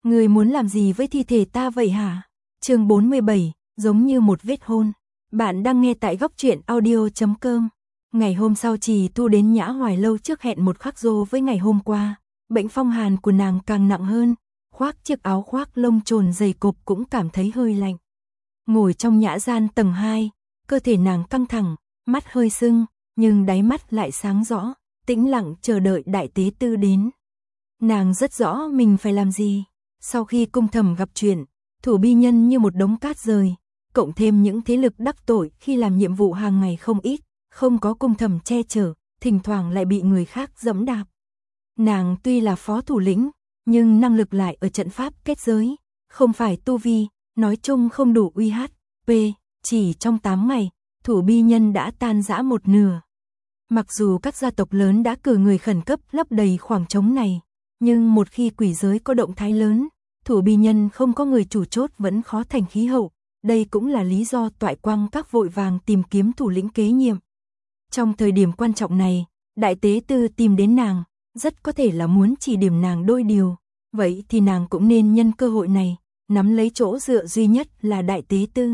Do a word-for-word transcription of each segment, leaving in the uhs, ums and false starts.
Người muốn làm gì với thi thể ta vậy hả? Chương bốn mươi bảy, giống như một vết hôn. Bạn đang nghe tại góc truyện audio chấm com. Ngày hôm sau Trì Tu đến Nhã Hoài lâu trước hẹn một khắc rô với ngày hôm qua. Bệnh phong hàn của nàng càng nặng hơn, khoác chiếc áo khoác lông trồn dày cộp cũng cảm thấy hơi lạnh. Ngồi trong nhã gian tầng hai, cơ thể nàng căng thẳng, mắt hơi sưng, nhưng đáy mắt lại sáng rõ, tĩnh lặng chờ đợi đại tế tư đến. Nàng rất rõ mình phải làm gì. Sau khi cung thầm gặp chuyện, thủ bi nhân như một đống cát rời, cộng thêm những thế lực đắc tội khi làm nhiệm vụ hàng ngày không ít, không có cung thầm che chở, thỉnh thoảng lại bị người khác giẫm đạp. Nàng tuy là phó thủ lĩnh, nhưng năng lực lại ở trận pháp kết giới, không phải tu vi, nói chung không đủ uy hát pê, chỉ trong tám ngày, thủ bi nhân đã tan rã một nửa. Mặc dù các gia tộc lớn đã cử người khẩn cấp lấp đầy khoảng trống này, nhưng một khi quỷ giới có động thái lớn, thủ bi nhân không có người chủ chốt vẫn khó thành khí hậu. Đây cũng là lý do toại quang các vội vàng tìm kiếm thủ lĩnh kế nhiệm. Trong thời điểm quan trọng này, đại tế tư tìm đến nàng, rất có thể là muốn chỉ điểm nàng đôi điều. Vậy thì nàng cũng nên nhân cơ hội này, nắm lấy chỗ dựa duy nhất là đại tế tư.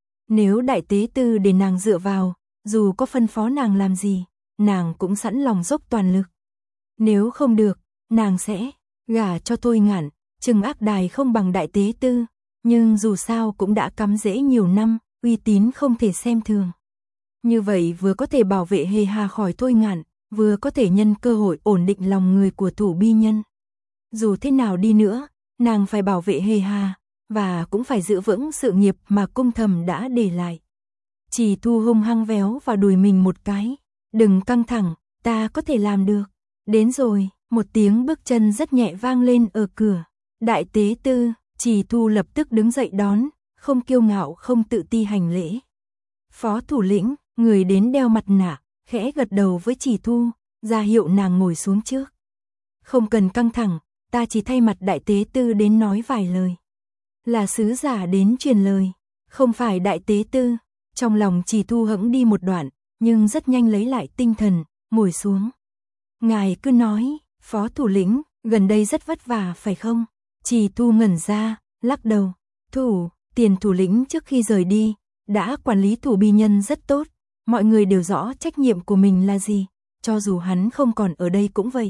Nếu đại tế tư để nàng dựa vào, dù có phân phó nàng làm gì, nàng cũng sẵn lòng dốc toàn lực. Nếu không được, nàng sẽ gả cho Thôi Ngạn. Trừng ác đài không bằng đại tế tư, nhưng dù sao cũng đã cắm rễ nhiều năm, uy tín không thể xem thường. Như vậy vừa có thể bảo vệ Hề Hà khỏi Thôi Ngạn, vừa có thể nhân cơ hội ổn định lòng người của thủ bi nhân. Dù thế nào đi nữa, nàng phải bảo vệ Hề Hà, và cũng phải giữ vững sự nghiệp mà cung thầm đã để lại. Trì Tu hung hăng véo vào đùi mình một cái. Đừng căng thẳng, ta có thể làm được. Đến rồi, một tiếng bước chân rất nhẹ vang lên ở cửa. Đại tế tư, Trì Tu lập tức đứng dậy đón, không kiêu ngạo không tự ti hành lễ. Phó thủ lĩnh, người đến đeo mặt nạ, khẽ gật đầu với Trì Tu, ra hiệu nàng ngồi xuống trước. Không cần căng thẳng, ta chỉ thay mặt đại tế tư đến nói vài lời. Là sứ giả đến truyền lời, không phải đại tế tư. Trong lòng Trì Tu hững đi một đoạn, nhưng rất nhanh lấy lại tinh thần, ngồi xuống. Ngài cứ nói, phó thủ lĩnh, gần đây rất vất vả phải không? Trì Tu ngẩn ra, lắc đầu. Thủ, tiền thủ lĩnh trước khi rời đi, đã quản lý thủ bi nhân rất tốt. Mọi người đều rõ trách nhiệm của mình là gì, cho dù hắn không còn ở đây cũng vậy.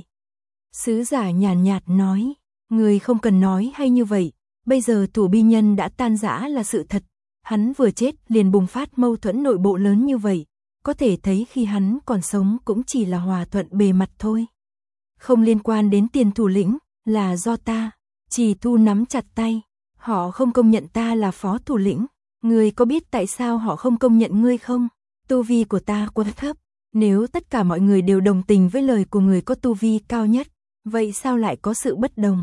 Sứ giả nhàn nhạt, nhạt nói, người không cần nói hay như vậy, bây giờ thủ bi nhân đã tan rã là sự thật. Hắn vừa chết liền bùng phát mâu thuẫn nội bộ lớn như vậy, có thể thấy khi hắn còn sống cũng chỉ là hòa thuận bề mặt thôi. Không liên quan đến tiền thủ lĩnh, là do ta. Trì Tu nắm chặt tay, họ không công nhận ta là phó thủ lĩnh. Ngươi có biết tại sao họ không công nhận ngươi không? Tu vi của ta quá thấp, nếu tất cả mọi người đều đồng tình với lời của người có tu vi cao nhất, vậy sao lại có sự bất đồng?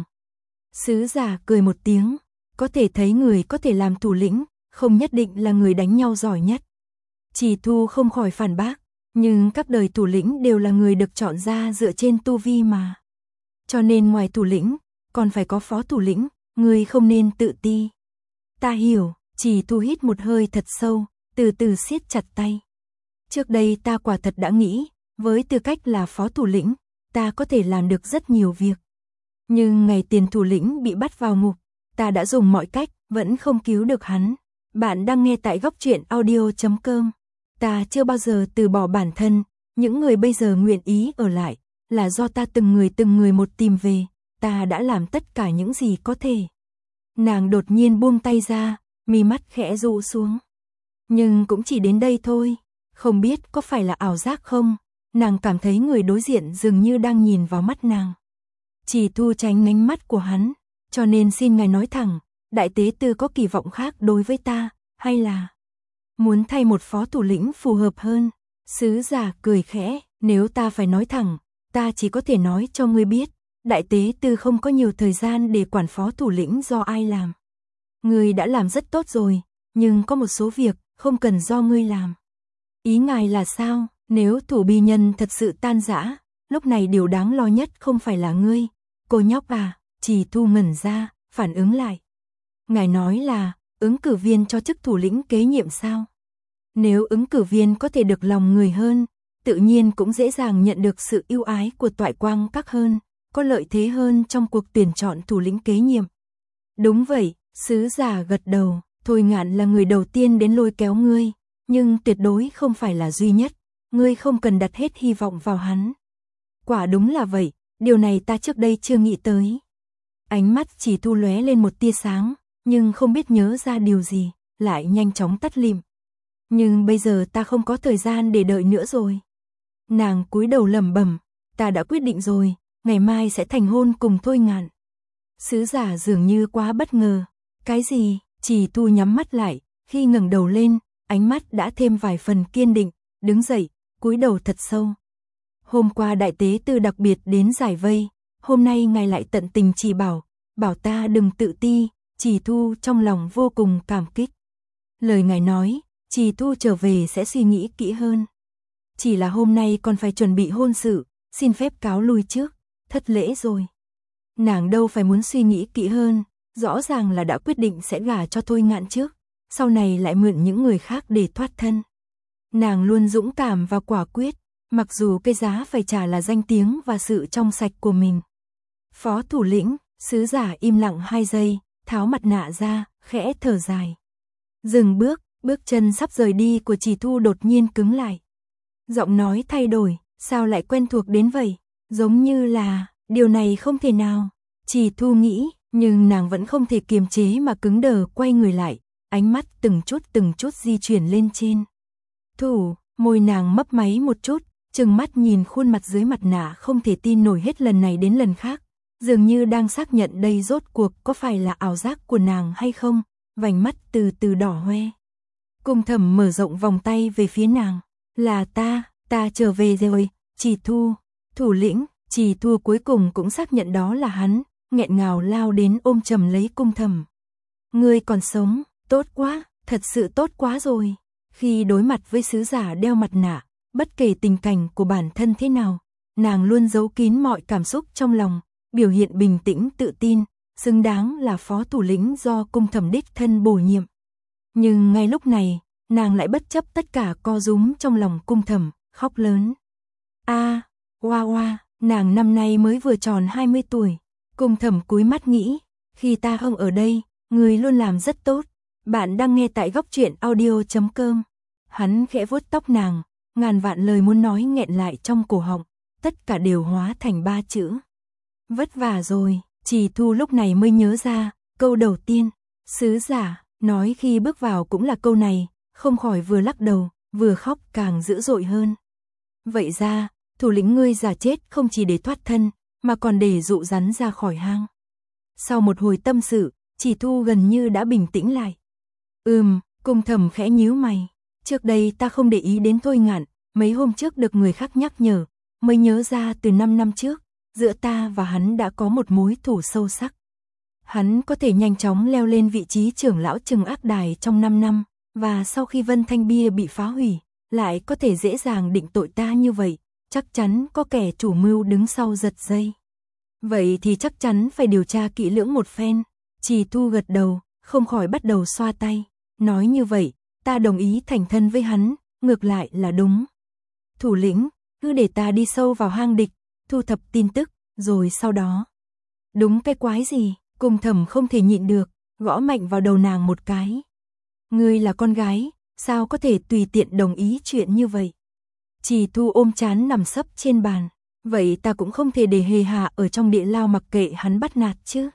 Sứ giả cười một tiếng, có thể thấy người có thể làm thủ lĩnh, không nhất định là người đánh nhau giỏi nhất. Trì Tu không khỏi phản bác, nhưng các đời thủ lĩnh đều là người được chọn ra dựa trên tu vi mà. Cho nên ngoài thủ lĩnh, còn phải có phó thủ lĩnh, người không nên tự ti. Ta hiểu. Trì Tu hít một hơi thật sâu, từ từ siết chặt tay. Trước đây ta quả thật đã nghĩ, với tư cách là phó thủ lĩnh, ta có thể làm được rất nhiều việc. Nhưng ngày tiền thủ lĩnh bị bắt vào ngục, ta đã dùng mọi cách, vẫn không cứu được hắn. Bạn đang nghe tại góc truyện audio chấm com. Ta chưa bao giờ từ bỏ bản thân, những người bây giờ nguyện ý ở lại, là do ta từng người từng người một tìm về, ta đã làm tất cả những gì có thể. Nàng đột nhiên buông tay ra, mi mắt khẽ rụ xuống. Nhưng cũng chỉ đến đây thôi, không biết có phải là ảo giác không, nàng cảm thấy người đối diện dường như đang nhìn vào mắt nàng. Trì Tu tránh ánh mắt của hắn, cho nên xin ngài nói thẳng, đại tế tư có kỳ vọng khác đối với ta, hay là muốn thay một phó thủ lĩnh phù hợp hơn? Sứ giả cười khẽ, nếu ta phải nói thẳng, ta chỉ có thể nói cho ngươi biết, đại tế tư không có nhiều thời gian để quản phó thủ lĩnh do ai làm. Ngươi đã làm rất tốt rồi, nhưng có một số việc không cần do ngươi làm. Ý ngài là sao? Nếu thủ bi nhân thật sự tan rã, lúc này điều đáng lo nhất không phải là ngươi. Cô nhóc à, Trì Tu ngẩn ra, phản ứng lại. Ngài nói là, ứng cử viên cho chức thủ lĩnh kế nhiệm sao? Nếu ứng cử viên có thể được lòng người hơn, tự nhiên cũng dễ dàng nhận được sự ưu ái của toại quang các hơn, có lợi thế hơn trong cuộc tuyển chọn thủ lĩnh kế nhiệm. Đúng vậy, sứ giả gật đầu, Thôi Ngạn là người đầu tiên đến lôi kéo ngươi, nhưng tuyệt đối không phải là duy nhất, ngươi không cần đặt hết hy vọng vào hắn. Quả đúng là vậy, điều này ta trước đây chưa nghĩ tới. Ánh mắt Chỉ Thu lóe lên một tia sáng, nhưng không biết nhớ ra điều gì, lại nhanh chóng tắt lịm. Nhưng bây giờ ta không có thời gian để đợi nữa rồi. Nàng cúi đầu lẩm bẩm, ta đã quyết định rồi, ngày mai sẽ thành hôn cùng Thôi Ngạn. Sứ giả dường như quá bất ngờ. Cái gì? Chỉ Thu nhắm mắt lại, khi ngẩng đầu lên, ánh mắt đã thêm vài phần kiên định, đứng dậy, cúi đầu thật sâu. Hôm qua đại tế tư đặc biệt đến giải vây, hôm nay ngài lại tận tình chỉ bảo, bảo ta đừng tự ti, Chỉ Thu trong lòng vô cùng cảm kích. Lời ngài nói, Chỉ Thu trở về sẽ suy nghĩ kỹ hơn. Chỉ là hôm nay còn phải chuẩn bị hôn sự, xin phép cáo lui trước, thất lễ rồi. Nàng đâu phải muốn suy nghĩ kỹ hơn, rõ ràng là đã quyết định sẽ gả cho Thôi Ngạn trước, sau này lại mượn những người khác để thoát thân. Nàng luôn dũng cảm và quả quyết, mặc dù cái giá phải trả là danh tiếng và sự trong sạch của mình. Phó thủ lĩnh, sứ giả im lặng hai giây, tháo mặt nạ ra, khẽ thở dài. Dừng bước, bước chân sắp rời đi của Chỉ Thu đột nhiên cứng lại. Giọng nói thay đổi, sao lại quen thuộc đến vậy, giống như là, điều này không thể nào. Chỉ Thu nghĩ, nhưng nàng vẫn không thể kiềm chế mà cứng đờ quay người lại, ánh mắt từng chút từng chút di chuyển lên trên. Thủ, môi nàng mấp máy một chút, trừng mắt nhìn khuôn mặt dưới mặt nạ không thể tin nổi hết lần này đến lần khác, dường như đang xác nhận đây rốt cuộc có phải là ảo giác của nàng hay không, vành mắt từ từ đỏ hoe. Cung Thẩm mở rộng vòng tay về phía nàng, là ta, ta trở về rồi, Chỉ Thu, thủ lĩnh. Chỉ Thu cuối cùng cũng xác nhận đó là hắn, nghẹn ngào lao đến ôm chầm lấy Cung Thẩm. Ngươi còn sống, tốt quá, thật sự tốt quá rồi. Khi đối mặt với sứ giả đeo mặt nạ, bất kể tình cảnh của bản thân thế nào, nàng luôn giấu kín mọi cảm xúc trong lòng, biểu hiện bình tĩnh tự tin, xứng đáng là phó thủ lĩnh do Cung Thẩm đích thân bổ nhiệm. Nhưng ngay lúc này, nàng lại bất chấp tất cả co rúm trong lòng Cung Thẩm, khóc lớn. A, oa oa. Nàng năm nay mới vừa tròn hai mươi tuổi, Cung Thẩm cúi mắt nghĩ, khi ta không ở đây, người luôn làm rất tốt. Bạn đang nghe tại góc truyện audio chấm com. Hắn khẽ vuốt tóc nàng, ngàn vạn lời muốn nói nghẹn lại trong cổ họng, tất cả đều hóa thành ba chữ. Vất vả rồi, Chỉ Thu lúc này mới nhớ ra, câu đầu tiên, sứ giả, nói khi bước vào cũng là câu này, không khỏi vừa lắc đầu, vừa khóc càng dữ dội hơn. Vậy ra, thủ lĩnh ngươi giả chết không chỉ để thoát thân, mà còn để dụ rắn ra khỏi hang. Sau một hồi tâm sự, Chỉ Thu gần như đã bình tĩnh lại. Ừm, Cung Thẩm khẽ nhíu mày. Trước đây ta không để ý đến Thôi Ngạn, mấy hôm trước được người khác nhắc nhở, mới nhớ ra từ năm năm trước, giữa ta và hắn đã có một mối thù sâu sắc. Hắn có thể nhanh chóng leo lên vị trí trưởng lão Trừng Ác Đài trong năm năm, và sau khi Vân Thanh Bia bị phá hủy, lại có thể dễ dàng định tội ta như vậy. Chắc chắn có kẻ chủ mưu đứng sau giật dây. Vậy thì chắc chắn phải điều tra kỹ lưỡng một phen. Chỉ Thu gật đầu, không khỏi bắt đầu xoa tay. Nói như vậy, ta đồng ý thành thân với hắn, ngược lại là đúng. Thủ lĩnh, cứ để ta đi sâu vào hang địch, thu thập tin tức, rồi sau đó. Đúng cái quái gì, Cung Thẩm không thể nhịn được, gõ mạnh vào đầu nàng một cái. Ngươi là con gái, sao có thể tùy tiện đồng ý chuyện như vậy? Chỉ Thu ôm chán nằm sấp trên bàn, vậy ta cũng không thể để Hề Hà ở trong địa lao mặc kệ hắn bắt nạt chứ.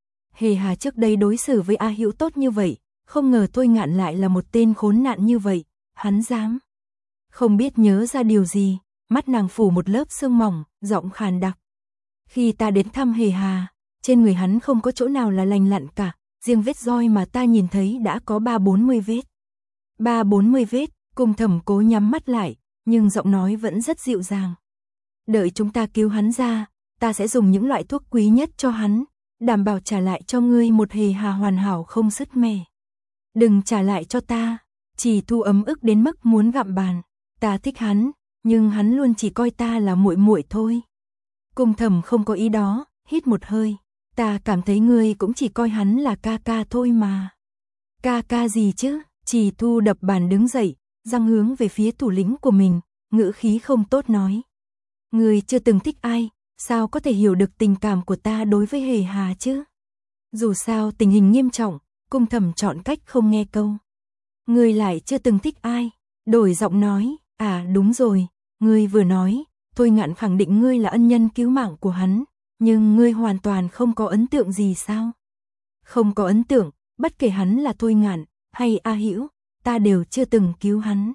Hề Hà trước đây đối xử với A Hữu tốt như vậy, không ngờ Thôi Ngạn lại là một tên khốn nạn như vậy, hắn dám. Không biết nhớ ra điều gì, mắt nàng phủ một lớp sương mỏng, giọng khàn đặc. Khi ta đến thăm Hề Hà, trên người hắn không có chỗ nào là lành lặn cả, riêng vết roi mà ta nhìn thấy đã có ba bốn mươi vết. Ba bốn mươi vết, Cung Thẩm cố nhắm mắt lại, nhưng giọng nói vẫn rất dịu dàng. Đợi chúng ta cứu hắn ra, ta sẽ dùng những loại thuốc quý nhất cho hắn, đảm bảo trả lại cho ngươi một Hề Hà hoàn hảo không sứt mẻ. Đừng trả lại cho ta. Chỉ Thu ấm ức đến mức muốn gặm bàn. Ta thích hắn, nhưng hắn luôn chỉ coi ta là muội muội thôi. Cung Thẩm không có ý đó, hít một hơi. Ta cảm thấy ngươi cũng chỉ coi hắn là ca ca thôi mà. Ca ca gì chứ? Chỉ Thu đập bàn đứng dậy, răng hướng về phía thủ lĩnh của mình, ngữ khí không tốt nói. Ngươi chưa từng thích ai, sao có thể hiểu được tình cảm của ta đối với Hề Hà chứ? Dù sao tình hình nghiêm trọng, Cung Thầm chọn cách không nghe câu. Ngươi lại chưa từng thích ai? Đổi giọng nói, à đúng rồi, ngươi vừa nói, Thôi Ngạn khẳng định ngươi là ân nhân cứu mạng của hắn, nhưng ngươi hoàn toàn không có ấn tượng gì sao? Không có ấn tượng, bất kể hắn là Thôi Ngạn hay A Hữu, ta đều chưa từng cứu hắn.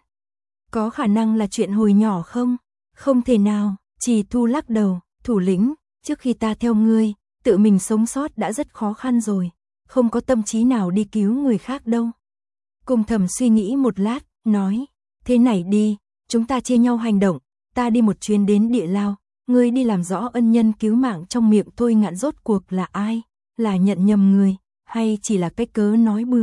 Có khả năng là chuyện hồi nhỏ không? Không thể nào, Trì Thu lắc đầu, thủ lĩnh, trước khi ta theo ngươi, tự mình sống sót đã rất khó khăn rồi, không có tâm trí nào đi cứu người khác đâu. Cung Thầm suy nghĩ một lát, nói, thế này đi, chúng ta chia nhau hành động, ta đi một chuyến đến địa lao, ngươi đi làm rõ ân nhân cứu mạng trong miệng Thôi Ngạn rốt cuộc là ai, là nhận nhầm người, hay chỉ là cái cớ nói bừa.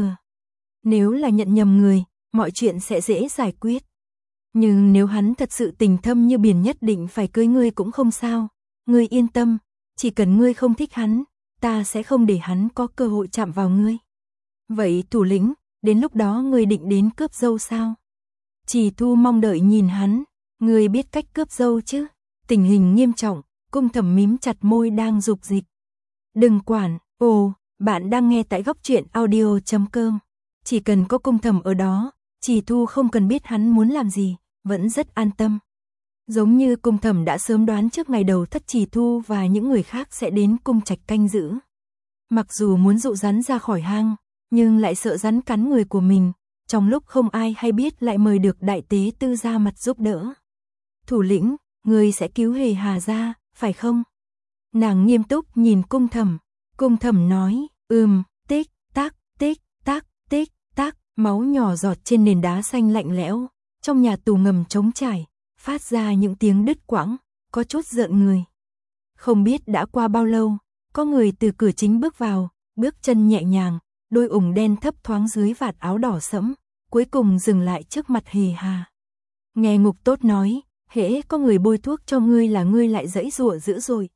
Nếu là nhận nhầm người, mọi chuyện sẽ dễ giải quyết. Nhưng nếu hắn thật sự tình thâm như biển nhất định phải cưới ngươi cũng không sao, ngươi yên tâm, chỉ cần ngươi không thích hắn, ta sẽ không để hắn có cơ hội chạm vào ngươi. Vậy thủ lĩnh, đến lúc đó ngươi định đến cướp dâu sao? Trì Thu mong đợi nhìn hắn, ngươi biết cách cướp dâu chứ? Tình hình nghiêm trọng, Cung Thầm mím chặt môi đang dục dịch. Đừng quản, ồ, bạn đang nghe tại góc truyện audio chấm com. Chỉ cần có Cung Thầm ở đó, Trì Thu không cần biết hắn muốn làm gì, vẫn rất an tâm. Giống như Cung Thầm đã sớm đoán trước ngày đầu thất Trì Thu và những người khác sẽ đến cung trạch canh giữ. Mặc dù muốn dụ rắn ra khỏi hang, nhưng lại sợ rắn cắn người của mình, trong lúc không ai hay biết lại mời được đại tế tư ra mặt giúp đỡ. Thủ lĩnh, người sẽ cứu Hề Hà ra, phải không? Nàng nghiêm túc nhìn Cung Thầm, Cung Thầm nói, ừm, tích, tác, tích, tác, tích, tác, máu nhỏ giọt trên nền đá xanh lạnh lẽo, trong nhà tù ngầm trống trải, phát ra những tiếng đứt quãng, có chút rợn người. Không biết đã qua bao lâu, có người từ cửa chính bước vào, bước chân nhẹ nhàng, đôi ủng đen thấp thoáng dưới vạt áo đỏ sẫm, cuối cùng dừng lại trước mặt Hề Hà. Nghe Ngục Tốt nói, hễ có người bôi thuốc cho ngươi là ngươi lại giãy giụa dữ rồi.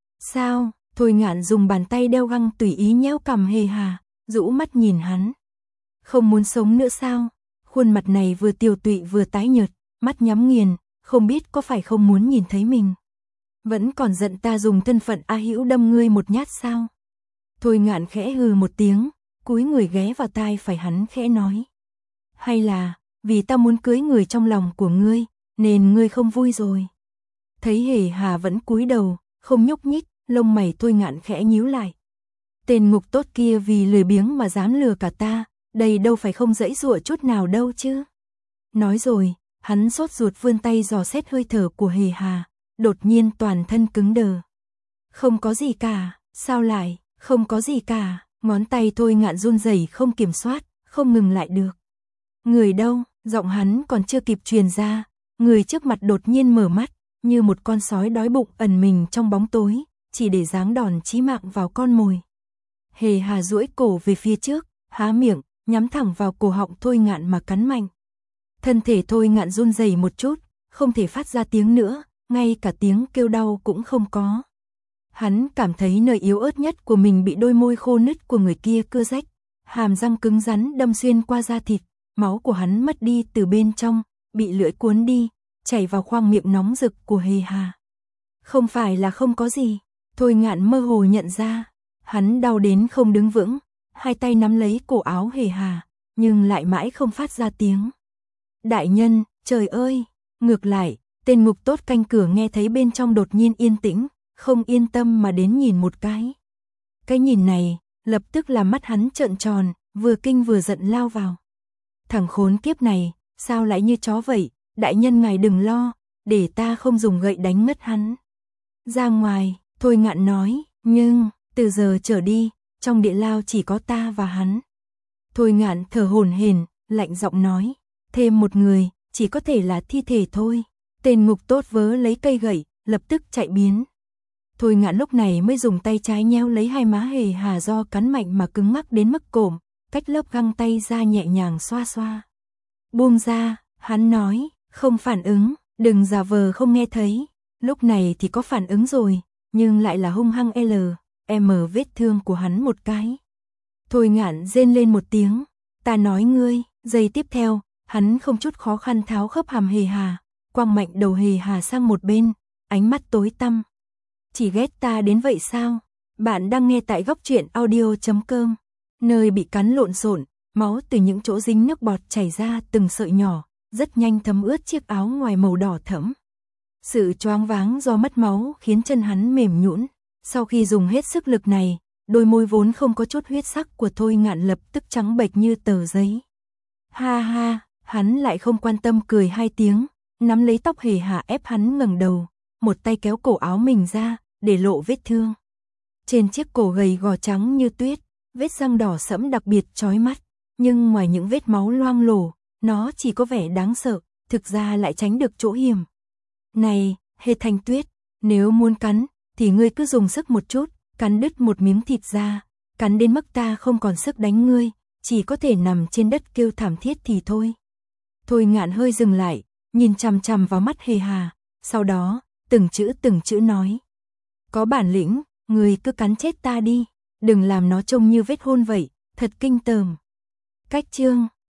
Sao? Thôi Ngạn dùng bàn tay đeo găng tùy ý nhéo cằm Hề Hà, rũ mắt nhìn hắn. Không muốn sống nữa sao? Khuôn mặt này vừa tiều tụy vừa tái nhợt, mắt nhắm nghiền, không biết có phải không muốn nhìn thấy mình. Vẫn còn giận ta dùng thân phận A Hữu đâm ngươi một nhát sao? Thôi Ngạn khẽ hừ một tiếng, cúi người ghé vào tai phải hắn khẽ nói. Hay là, vì ta muốn cưới người trong lòng của ngươi, nên ngươi không vui rồi. Thấy Hề Hà vẫn cúi đầu, không nhúc nhích, lông mày Thôi Ngạn khẽ nhíu lại. Tên Ngục Tốt kia vì lười biếng mà dám lừa cả ta, đây đâu phải không giãy giụa chút nào đâu chứ. Nói rồi, hắn sốt ruột vươn tay dò xét hơi thở của Hề Hà, đột nhiên toàn thân cứng đờ. Không có gì cả, sao lại, không có gì cả, ngón tay Thôi Ngạn run rẩy không kiểm soát, không ngừng lại được. Người đâu, giọng hắn còn chưa kịp truyền ra, người trước mặt đột nhiên mở mắt, như một con sói đói bụng ẩn mình trong bóng tối, chỉ để giáng đòn chí mạng vào con mồi. Hề Hà duỗi cổ về phía trước, há miệng, nhắm thẳng vào cổ họng Thôi Ngạn mà cắn mạnh. Thân thể Thôi Ngạn run rẩy một chút, không thể phát ra tiếng nữa, ngay cả tiếng kêu đau cũng không có. Hắn cảm thấy nơi yếu ớt nhất của mình bị đôi môi khô nứt của người kia cưa rách, hàm răng cứng rắn đâm xuyên qua da thịt, máu của hắn mất đi từ bên trong, bị lưỡi cuốn đi, chảy vào khoang miệng nóng rực của Hề Hà. Không phải là không có gì, Thôi Ngạn mơ hồ nhận ra, hắn đau đến không đứng vững, hai tay nắm lấy cổ áo Hề Hà, nhưng lại mãi không phát ra tiếng. Đại nhân, trời ơi, ngược lại, tên Ngục Tốt canh cửa nghe thấy bên trong đột nhiên yên tĩnh, không yên tâm mà đến nhìn một cái. Cái nhìn này, lập tức làm mắt hắn trợn tròn, vừa kinh vừa giận lao vào. Thằng khốn kiếp này, sao lại như chó vậy, đại nhân ngài đừng lo, để ta không dùng gậy đánh ngất hắn. Ra ngoài, Thôi Ngạn nói, nhưng, từ giờ trở đi, trong địa lao chỉ có ta và hắn. Thôi Ngạn thở hổn hển, lạnh giọng nói, thêm một người, chỉ có thể là thi thể thôi. Tên Ngục Tốt vớ lấy cây gậy, lập tức chạy biến. Thôi Ngạn lúc này mới dùng tay trái nhéo lấy hai má Hề Hà do cắn mạnh mà cứng ngắc đến mức cộm, cách lớp găng tay ra nhẹ nhàng xoa xoa. Buông ra, hắn nói, không phản ứng, đừng giả vờ không nghe thấy. Lúc này thì có phản ứng rồi, nhưng lại là hung hăng L, M vết thương của hắn một cái. Thôi Ngạn rên lên một tiếng, ta nói ngươi, giây tiếp theo, hắn không chút khó khăn tháo khớp hàm Hề Hà, quăng mạnh đầu Hề Hà sang một bên, ánh mắt tối tăm. Chỉ ghét ta đến vậy sao? Bạn đang nghe tại góc truyện audio chấm com. Nơi bị cắn lộn xộn, máu từ những chỗ dính nước bọt chảy ra từng sợi nhỏ, rất nhanh thấm ướt chiếc áo ngoài màu đỏ thẫm. Sự choáng váng do mất máu khiến chân hắn mềm nhũn. Sau khi dùng hết sức lực này, đôi môi vốn không có chút huyết sắc của Thôi Ngạn lập tức trắng bệch như tờ giấy. Ha ha, hắn lại không quan tâm cười hai tiếng, nắm lấy tóc Hề Hà ép hắn ngẩng đầu, một tay kéo cổ áo mình ra, để lộ vết thương. Trên chiếc cổ gầy gò trắng như tuyết, vết răng đỏ sẫm đặc biệt chói mắt, nhưng ngoài những vết máu loang lổ, nó chỉ có vẻ đáng sợ, thực ra lại tránh được chỗ hiểm. Này, Hề Thanh Tuyết, nếu muốn cắn, thì ngươi cứ dùng sức một chút, cắn đứt một miếng thịt ra, cắn đến mức ta không còn sức đánh ngươi, chỉ có thể nằm trên đất kêu thảm thiết thì thôi. Thôi Ngạn hơi dừng lại, nhìn chằm chằm vào mắt Hề Hà, sau đó, từng chữ từng chữ nói. Có bản lĩnh, ngươi cứ cắn chết ta đi, đừng làm nó trông như vết hôn vậy, thật kinh tởm. Cách chương